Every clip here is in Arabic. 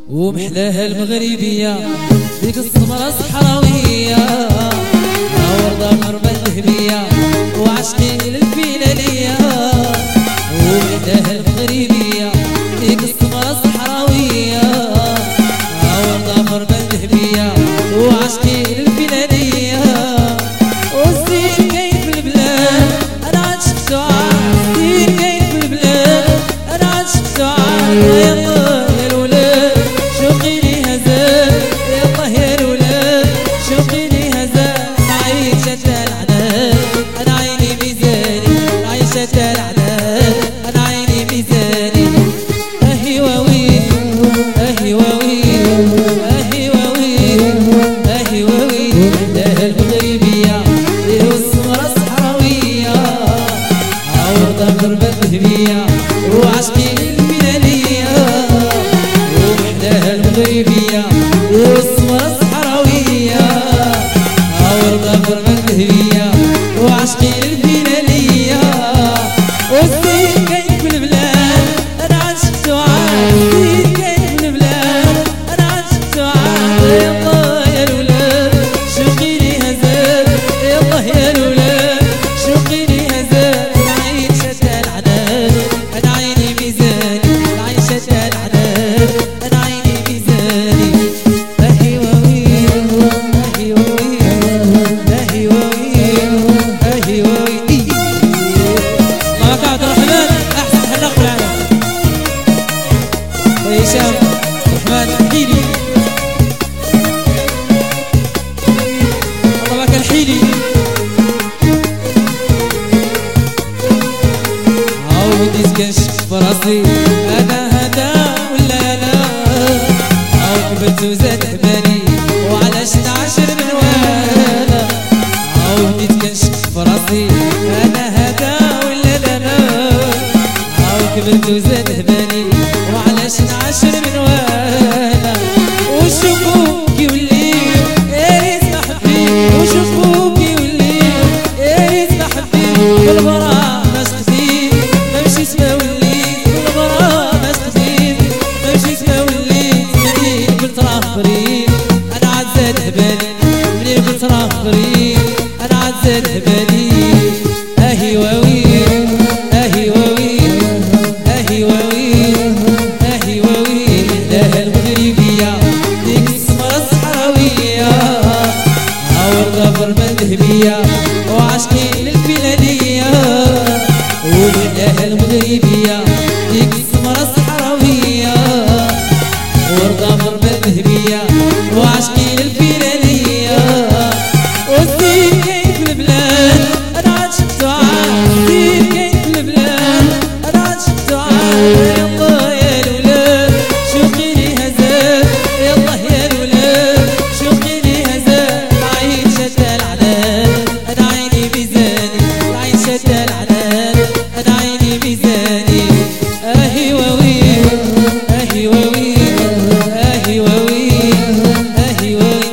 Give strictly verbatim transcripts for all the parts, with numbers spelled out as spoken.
ومحلاها المغربية ديك السمرة الصحراوية وردة غربة الذهبية وعشقي للفيلالية ومحلاها المغربية ديك السمرة الصحراوية وردة غربة الذهبية وعشقي للفيلالية والزين كاين في البلاد أنا عاد شفتو عاد الزين كاين في البلاد أنا عاد شفتو عاد وعشقي للفيلالية ومحلاها المغربية والسمرة الصحراوية وردة غربة الذهبية وعشقي للفيلالية والزين كاين في البلاد أنا عاد شفتو عاد الزين كاين في البلاد أنا عاد شفتو عاد يالله يا الولاد شوقي ليها زاد يالله يا الولاد شوقي ليها زاد العين شتا العناد أنا عيني ميزاني العين شتا العناد أنا عيني ميزاني أهي ووي أهي ووي أهي ووي أهي ووي الله عبد الرحمن أحسن حلاق في العالم وهشام الرحمن الحيلي الله بك الحيلي عاودي كنشف فراسي أنا هدا ولا لا عاود قبلت وزاد بالي وعلاش نعشر من وانا عاودي كنشف فراسي أنا هدا ولا لا عاود قبلت وزاد بالي وعلاش نعشر من وانا وشوفوك يوليو يا ريت محبي وشوفوك يوليو يا ريت محبي بالبراء ما سقسيت ما مشيت ما وليت بالبراء ما سقسيت ما مشيت ما وليت منين قلت راه فريد أنا عاد زاد بالي منين قلت راه فريد أنا عاد زاد بالي أهي واوي أهي واوي أهي واوي أهي واوي محلاها المغربية ديك السمرة الصحراوية وردة غربة الذهبية وعشقي للفيلالية ومحلاها المغربية ديك السمرة الصحراوية وردة غربة الذهبية وعشقي للفيلالية والزين كاين في البلاد أنا عاد شفتو عاد الزين كاين في البلاد أنا عاد شفتو عاد يالله يا الولاد شوقي ليها زاد يالله يا الولاد شوقي ليها زاد العين شتا العناد أنا عيني ميزاني العين شتا العناد أنا عيني ميزاني أهي واوي أهي واوي أهي واوي أهي واوي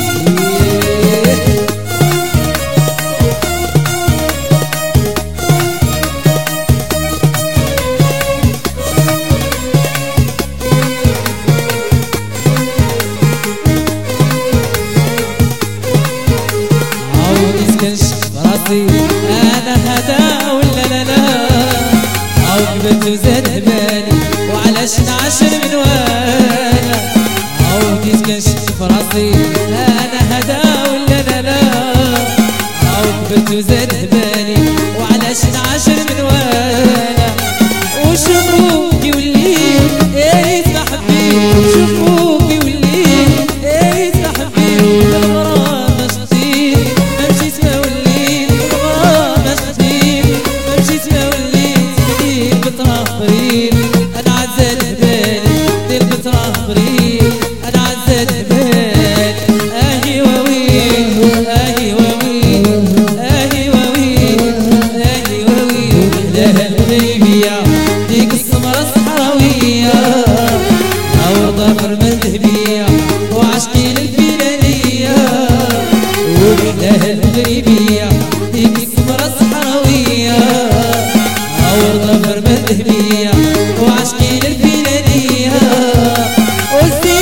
عاودي كنشف راسي أنا هدا ولا لا لا عاود قبلت وزاد بالي وعلاش نعشر من وانا عاودي كنشف راسي أنا هدا ولا لا لا عاود قبلت وزاد بالي وعلاش نعشر من وانا وشوفوك يوليو يا ريت محبي شوفوك يوليو يا ريت محبي بالغرام ما شفتيني ما مشيت ما وليت بالغرام ما شفتيني ما مشيت ما وليت منين قلت راه فريد أنا عاد زاد بالي منين قلت راه فريد أنا عاد زاد بالي أهي واوي أهي واوي أهي واوي أهي واوي محلاها المغربية ديك السمرة الصحراوية وردة غربة الذهبية وعشقي للفيلالية ومحلاها المغربية ديك السمرة الصحراوية وردة غربة الذهبية وعشقي للفيلالية.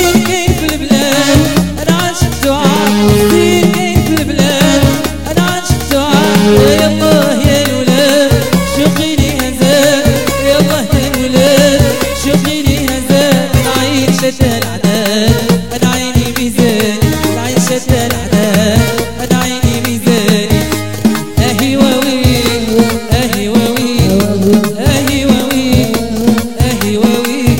شد العداد انا عيني ميزاني العين شد العداد انا عيني ميزاني اهي واويل اهي واويل اهي واويل اهي واويل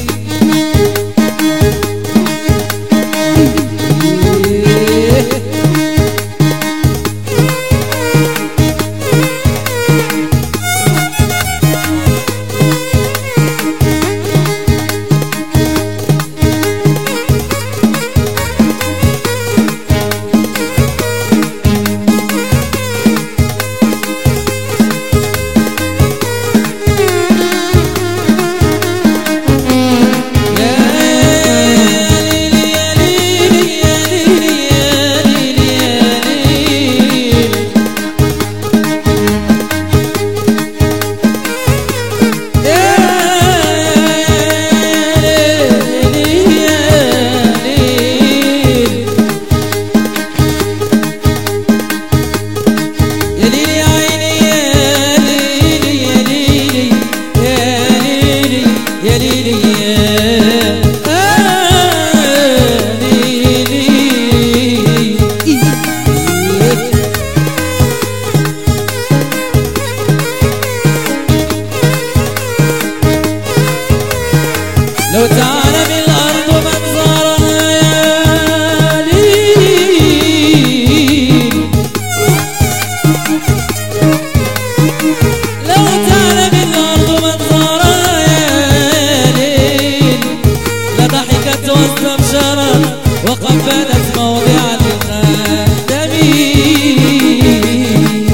لو تعلم الأرض منظرها يا ليل لو تعلم الأرض منظرها يا ليل لضحكت واستبشرت وقبلت موضع الخاتمين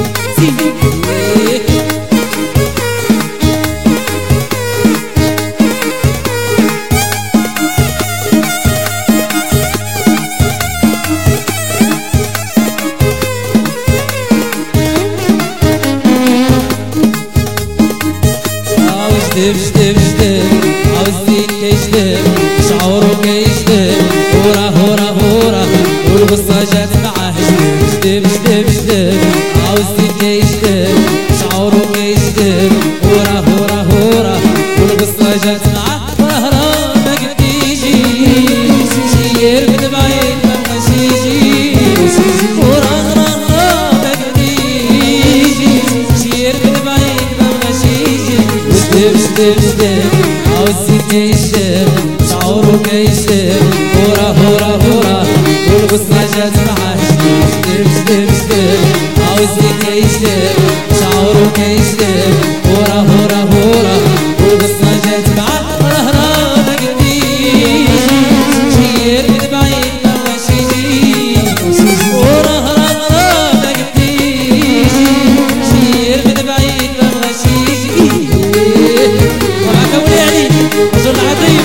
جدب جدب جدب عاوزين كيجدب شعوره كيجدب هورا هورا هورا والقصة جات معاه جدب جدب جدب عاوزين كيجدب شعوره كيجدب هورا هورا هورا والقصة جات معاه ظهره ما قد يجي شير من بعيد ما بغاش يجي هورا هورا ما قد يجي شير من بعيد ما بغاش يجي جدب جدب جدب عاوزين كيجدب شعوره كيجدب هورا هورا هورا والقصة جات معاه جدب جدب جدب عاوزين كيجدب شعوره كيجدب هورا هورا هورا والقصة جات معاه رهرة ما قد يجي شير من بعيد ما بغاش يجي هورا هورا ما قد يجي شير من بعيد ما بغاش يجي ومعك ولي علي رجل العظيم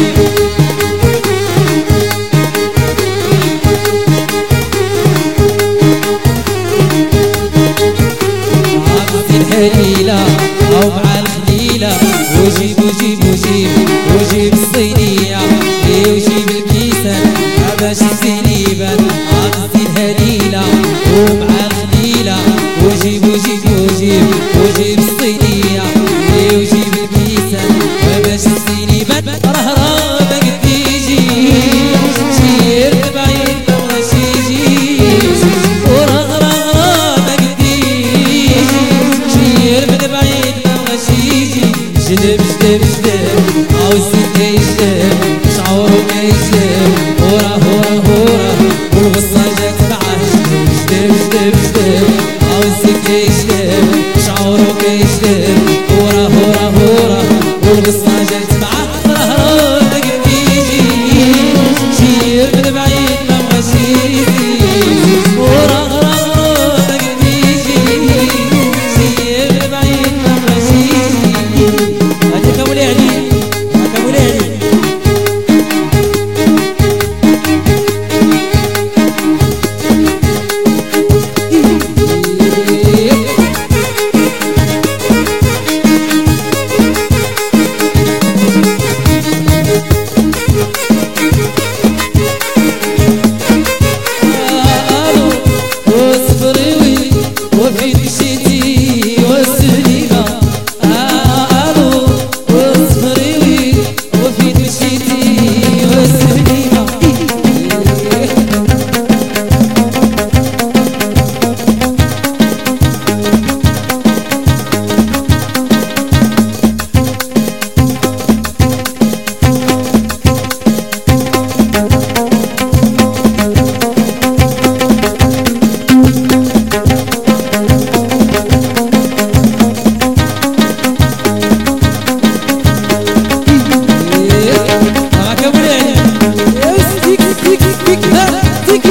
الهليلة أو مع الخليلة وجيب وجيب وجيب وجيب الصينية وجيب الكيسان باش الزنيبان عطي الهليلة ومع الخليلة وجيب وجيب وجيب وجيب الصينية وجيب الكيسان باش الزنيبان راه راه ما قد يجي شير بعيد ما بغاش يجي وراه راه راه ما قد يجي شير من بعيد ما بغاش يجي جدب جدب جدب عاوزين كيجدب شعوره كيجدب هورا هورا هورا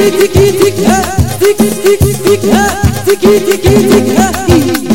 تيكي تيكي تيك ها تيك تيك تيك ها تيكي تيكي تيك ها